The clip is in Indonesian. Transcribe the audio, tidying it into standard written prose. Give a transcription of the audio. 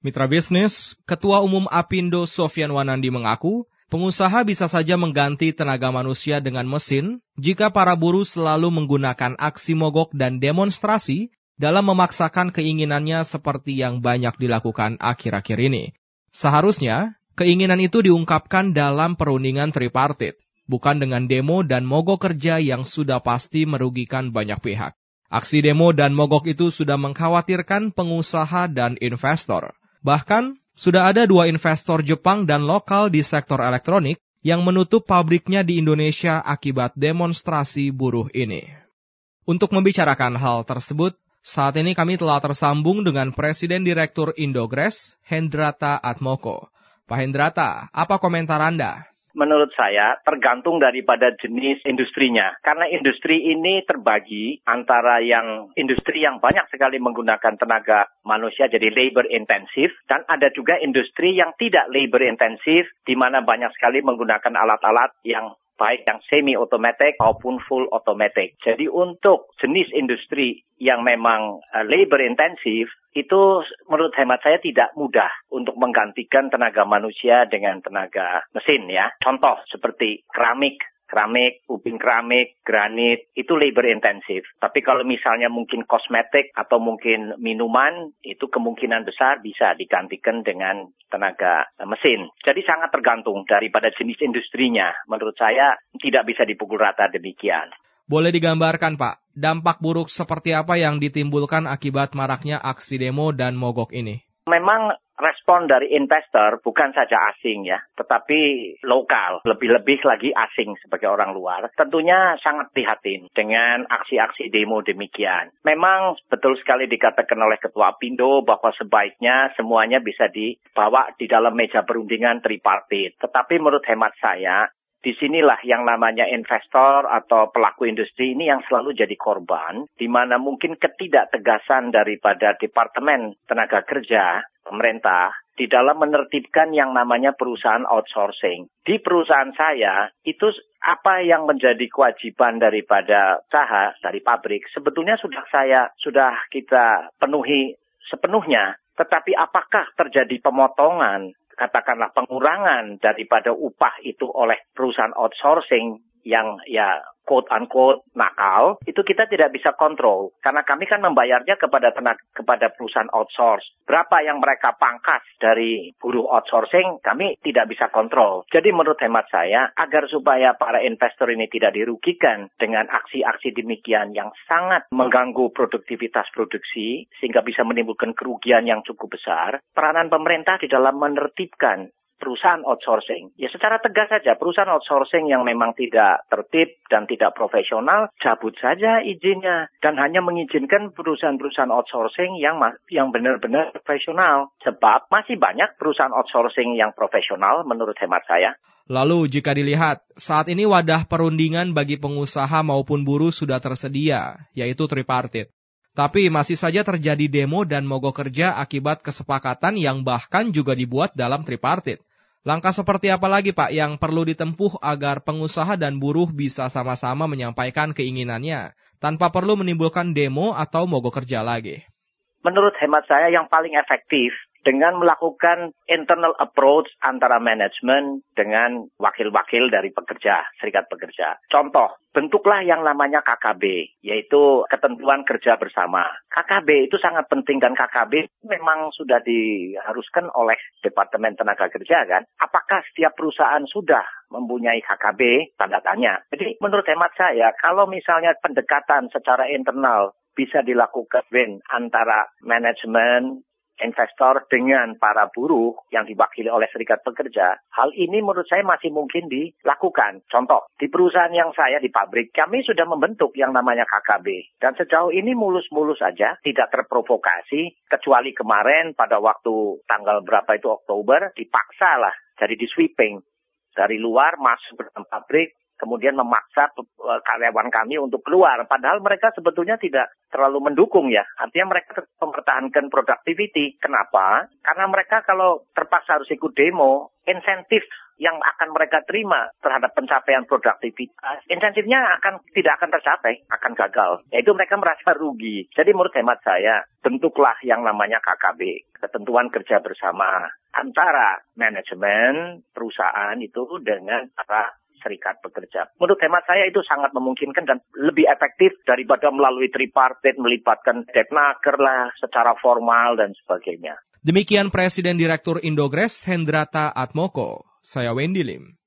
Mitra bisnis, Ketua Umum Apindo Sofyan Wanandi mengaku, pengusaha bisa saja mengganti tenaga manusia dengan mesin jika para buruh selalu menggunakan aksi mogok dan demonstrasi dalam memaksakan keinginannya seperti yang banyak dilakukan akhir-akhir ini. Seharusnya, keinginan itu diungkapkan dalam perundingan tripartit, bukan dengan demo dan mogok kerja yang sudah pasti merugikan banyak pihak. Aksi demo dan mogok itu sudah mengkhawatirkan pengusaha dan investor. Bahkan, sudah ada 2 investor Jepang dan lokal di sektor elektronik yang menutup pabriknya di Indonesia akibat demonstrasi buruh ini. Untuk membicarakan hal tersebut, saat ini kami telah tersambung dengan Presiden Direktur Indogres, Hendrata Atmoko. Pak Hendrata, apa komentar Anda? Menurut saya tergantung daripada jenis industrinya. Karena industri ini terbagi antara yang industri yang banyak sekali menggunakan tenaga manusia jadi labor intensif, dan ada juga industri yang tidak labor intensif di mana banyak sekali menggunakan alat-alat yang baik yang semi-automatic maupun full automatic. Jadi untuk jenis industri yang memang labor intensif, itu menurut hemat saya tidak mudah untuk menggantikan tenaga manusia dengan tenaga mesin ya. Contoh seperti keramik, ubin keramik, granit, itu labor intensif. Tapi kalau misalnya mungkin kosmetik atau mungkin minuman, itu kemungkinan besar bisa digantikan dengan tenaga mesin. Jadi sangat tergantung daripada jenis industrinya. Menurut saya tidak bisa dipukul rata demikian. Boleh digambarkan, Pak, dampak buruk seperti apa yang ditimbulkan akibat maraknya aksi demo dan mogok ini? Memang respon dari investor bukan saja asing ya, tetapi lokal, lebih-lebih lagi asing sebagai orang luar. Tentunya sangat prihatin dengan aksi-aksi demo demikian. Memang betul sekali dikatakan oleh Ketua Apindo bahwa sebaiknya semuanya bisa dibawa di dalam meja perundingan tripartit. Tetapi menurut hemat saya, disinilah yang namanya investor atau pelaku industri ini yang selalu jadi korban, di mana mungkin ketidaktegasan daripada Departemen Tenaga Kerja, pemerintah, di dalam menertibkan yang namanya perusahaan outsourcing. Di perusahaan saya, itu apa yang menjadi kewajiban daripada usaha, dari pabrik, sebetulnya sudah kita penuhi sepenuhnya. Tetapi apakah terjadi pemotongan, katakanlah pengurangan daripada upah itu oleh perusahaan outsourcing yang ya quote-unquote nakal, itu kita tidak bisa kontrol. Karena kami kan membayarnya kepada perusahaan outsource. Berapa yang mereka pangkas dari buruh outsourcing, kami tidak bisa kontrol. Jadi menurut hemat saya, agar supaya para investor ini tidak dirugikan dengan aksi-aksi demikian yang sangat mengganggu produktivitas produksi, sehingga bisa menimbulkan kerugian yang cukup besar, peranan pemerintah di dalam menertibkan perusahaan outsourcing. Ya secara tegas saja, perusahaan outsourcing yang memang tidak tertib dan tidak profesional, cabut saja izinnya. Dan hanya mengizinkan perusahaan-perusahaan outsourcing yang benar-benar profesional. Sebab masih banyak perusahaan outsourcing yang profesional menurut hemat saya. Lalu jika dilihat, saat ini wadah perundingan bagi pengusaha maupun buruh sudah tersedia, yaitu tripartit. Tapi masih saja terjadi demo dan mogok kerja akibat kesepakatan yang bahkan juga dibuat dalam tripartit. Langkah seperti apa lagi, Pak, yang perlu ditempuh agar pengusaha dan buruh bisa sama-sama menyampaikan keinginannya, tanpa perlu menimbulkan demo atau mogok kerja lagi? Menurut hemat saya yang paling efektif, dengan melakukan internal approach antara manajemen dengan wakil-wakil dari pekerja, serikat pekerja. Contoh, bentuklah yang namanya KKB, yaitu ketentuan kerja bersama. KKB itu sangat penting dan KKB memang sudah diharuskan oleh Departemen Tenaga Kerja kan. Apakah setiap perusahaan sudah mempunyai KKB? Tanda tanya. Jadi menurut hemat saya, kalau misalnya pendekatan secara internal bisa dilakukan antara manajemen, investor dengan para buruh yang diwakili oleh serikat pekerja, hal ini menurut saya masih mungkin dilakukan. Contoh, di perusahaan yang saya di pabrik, kami sudah membentuk yang namanya KKB. Dan sejauh ini mulus-mulus saja, tidak terprovokasi, kecuali kemarin pada waktu tanggal berapa itu Oktober, dipaksa lah, jadi di sweeping. Dari luar masuk ke dalam pabrik, kemudian memaksa karyawan kami untuk keluar. Padahal mereka sebetulnya tidak terlalu mendukung ya. Artinya mereka tetap mempertahankan productivity. Kenapa? Karena mereka kalau terpaksa harus ikut demo, insentif yang akan mereka terima terhadap pencapaian produktivitas, insentifnya tidak akan tercapai, akan gagal. Yaitu mereka merasa rugi. Jadi menurut hemat saya, bentuklah yang namanya KKB, ketentuan kerja bersama antara manajemen perusahaan itu dengan para serikat pekerja. Menurut hemat saya itu sangat memungkinkan dan lebih efektif daripada melalui tripartit, melibatkan Depnaker lah secara formal dan sebagainya. Demikian Presiden Direktur Indogres Hendrata Atmoko. Saya Wendy Lim.